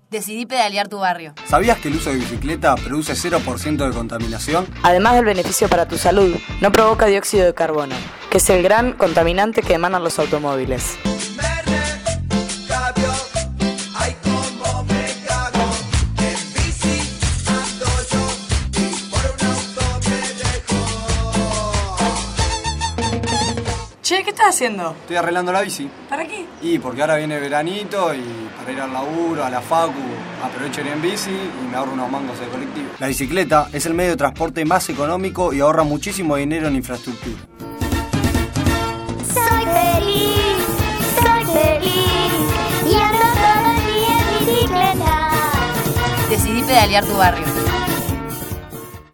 Decidí pedalear tu barrio. ¿Sabías que el uso de bicicleta produce 0% de contaminación? Además del beneficio para tu salud, no provoca dióxido de carbono, que es el gran contaminante que emanan los automóviles. Che, ¿qué estás haciendo? Estoy arreglando la bici. ¿Para qué? Y porque ahora viene veranito y para ir al laburo, a la facu, aprovecho ir en bici y me ahorro unos mangos de colectivo. La bicicleta es el medio de transporte más económico y ahorra muchísimo dinero en infraestructura. Soy feliz y ando todo el día en bicicleta. Decidí pedalear tu barrio.